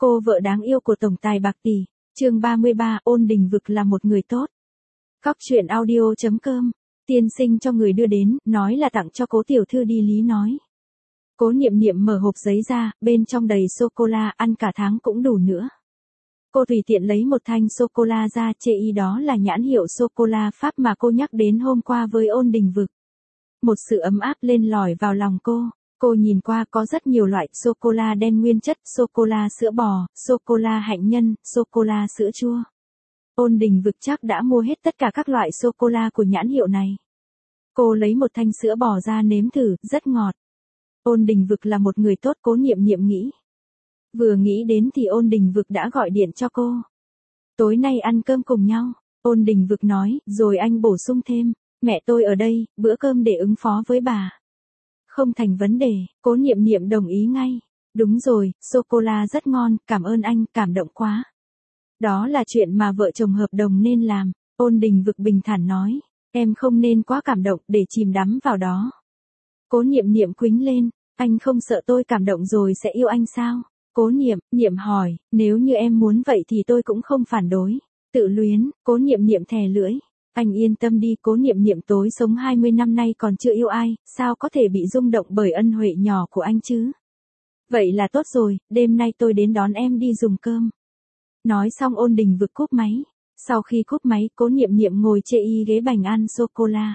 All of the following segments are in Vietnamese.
Cô vợ đáng yêu của tổng tài bạc tỷ. Chương 33, Ôn Đình Vực là một người tốt. Cóc truyện audio.com. Tiên sinh cho người đưa đến, nói là tặng cho Cố tiểu thư đi Lý nói. Cố Niệm Niệm mở hộp giấy ra, bên trong đầy sô-cô-la, ăn cả tháng cũng đủ nữa. Cô tùy tiện lấy một thanh sô-cô-la ra, chê ý đó là nhãn hiệu sô-cô-la Pháp mà cô nhắc đến hôm qua với Ôn Đình Vực. Một sự ấm áp lên lỏi vào lòng cô. Cô nhìn qua có rất nhiều loại sô-cô-la đen nguyên chất, sô-cô-la sữa bò, sô-cô-la hạnh nhân, sô-cô-la sữa chua. Ôn Đình Vực chắc đã mua hết tất cả các loại sô-cô-la của nhãn hiệu này. Cô lấy một thanh sữa bò ra nếm thử, rất ngọt. Ôn Đình Vực là một người tốt, Cố Niệm Niệm nghĩ. Vừa nghĩ đến thì Ôn Đình Vực đã gọi điện cho cô. Tối nay ăn cơm cùng nhau, Ôn Đình Vực nói, rồi anh bổ sung thêm, mẹ tôi ở đây, bữa cơm để ứng phó với bà. Không thành vấn đề, Cố Niệm Niệm đồng ý ngay. Đúng rồi, sô-cô-la rất ngon, cảm ơn anh, cảm động quá. Đó là chuyện mà vợ chồng hợp đồng nên làm, Ôn Đình Vực bình thản nói. Em không nên quá cảm động để chìm đắm vào đó. Cố Niệm Niệm quýnh lên, anh không sợ tôi cảm động rồi sẽ yêu anh sao? Cố Niệm hỏi, nếu như em muốn vậy thì tôi cũng không phản đối. Tự luyến, Cố Niệm Niệm thè lưỡi. Anh yên tâm đi, Cố Niệm Niệm tối sống 20 năm nay còn chưa yêu ai, sao có thể bị rung động bởi ân huệ nhỏ của anh chứ? Vậy là tốt rồi, đêm nay tôi đến đón em đi dùng cơm. Nói xong Ôn Đình Vực cúp máy. Sau khi cúp máy, Cố Niệm Niệm ngồi chê y ghế bành ăn sô-cô-la.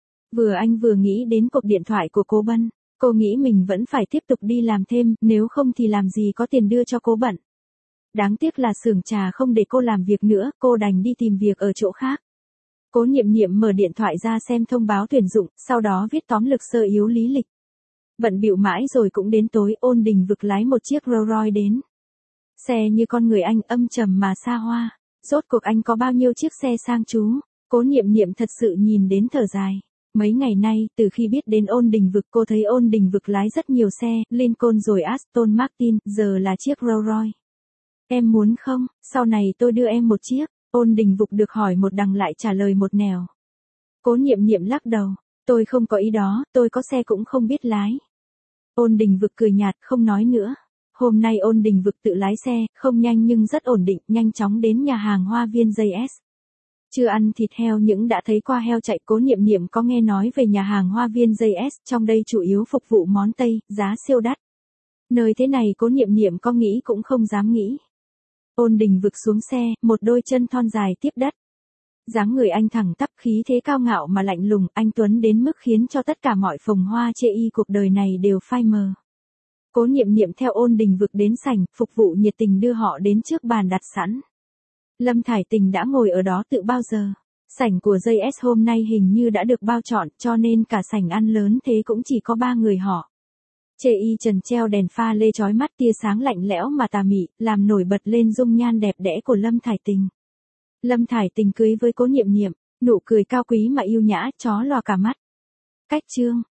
Anh vừa nghĩ đến cuộc điện thoại của Cố Bân, cô nghĩ mình vẫn phải tiếp tục đi làm thêm, nếu không thì làm gì có tiền đưa cho Cố Bận. Đáng tiếc là xưởng trà không để cô làm việc nữa, cô đành đi tìm việc ở chỗ khác. Cố Niệm Niệm mở điện thoại ra xem thông báo tuyển dụng, sau đó viết tóm lược sơ yếu lý lịch. Bận bịu mãi rồi cũng đến tối, Ôn Đình Vực lái một chiếc Rolls Royce đến. Xe như con người anh, âm trầm mà xa hoa. Rốt cuộc anh có bao nhiêu chiếc xe sang chú? Cố Niệm Niệm thật sự nhìn đến thở dài. Mấy ngày nay, từ khi biết đến Ôn Đình Vực, cô thấy Ôn Đình Vực lái rất nhiều xe, Lincoln rồi Aston Martin, giờ là chiếc Rolls Royce. Em muốn không? Sau này tôi đưa em một chiếc. Ôn Đình Vực được hỏi một đằng lại trả lời một nẻo. Cố Niệm Niệm lắc đầu. Tôi không có ý đó, tôi có xe cũng không biết lái. Ôn Đình Vực cười nhạt, không nói nữa. Hôm nay Ôn Đình Vực tự lái xe, không nhanh nhưng rất ổn định, nhanh chóng đến nhà hàng Hoa Viên JS. Chưa ăn thịt heo nhưng đã thấy qua heo chạy. Cố Niệm Niệm có nghe nói về nhà hàng Hoa Viên JS, trong đây chủ yếu phục vụ món Tây, giá siêu đắt. Nơi thế này Cố Niệm Niệm có nghĩ cũng không dám nghĩ. Ôn Đình Vực xuống xe, một đôi chân thon dài tiếp đất. Dáng người anh thẳng tắp, khí thế cao ngạo mà lạnh lùng, anh tuấn đến mức khiến cho tất cả mọi phồng hoa chê y cuộc đời này đều phai mờ. Cố Niệm Niệm theo Ôn Đình Vực đến sảnh, phục vụ nhiệt tình đưa họ đến trước bàn đặt sẵn. Lâm Thải Tình đã ngồi ở đó từ bao giờ. Sảnh của JS hôm nay hình như đã được bao trọn, cho nên cả sảnh ăn lớn thế cũng chỉ có 3 người họ. Chê y trần treo đèn pha lê chói mắt, tia sáng lạnh lẽo mà tà mị, làm nổi bật lên dung nhan đẹp đẽ của Lâm Thải Tình. Lâm Thải Tình cưới với Cố Niệm Niệm, nụ cười cao quý mà yêu nhã, chó lòa cả mắt. Cách chương,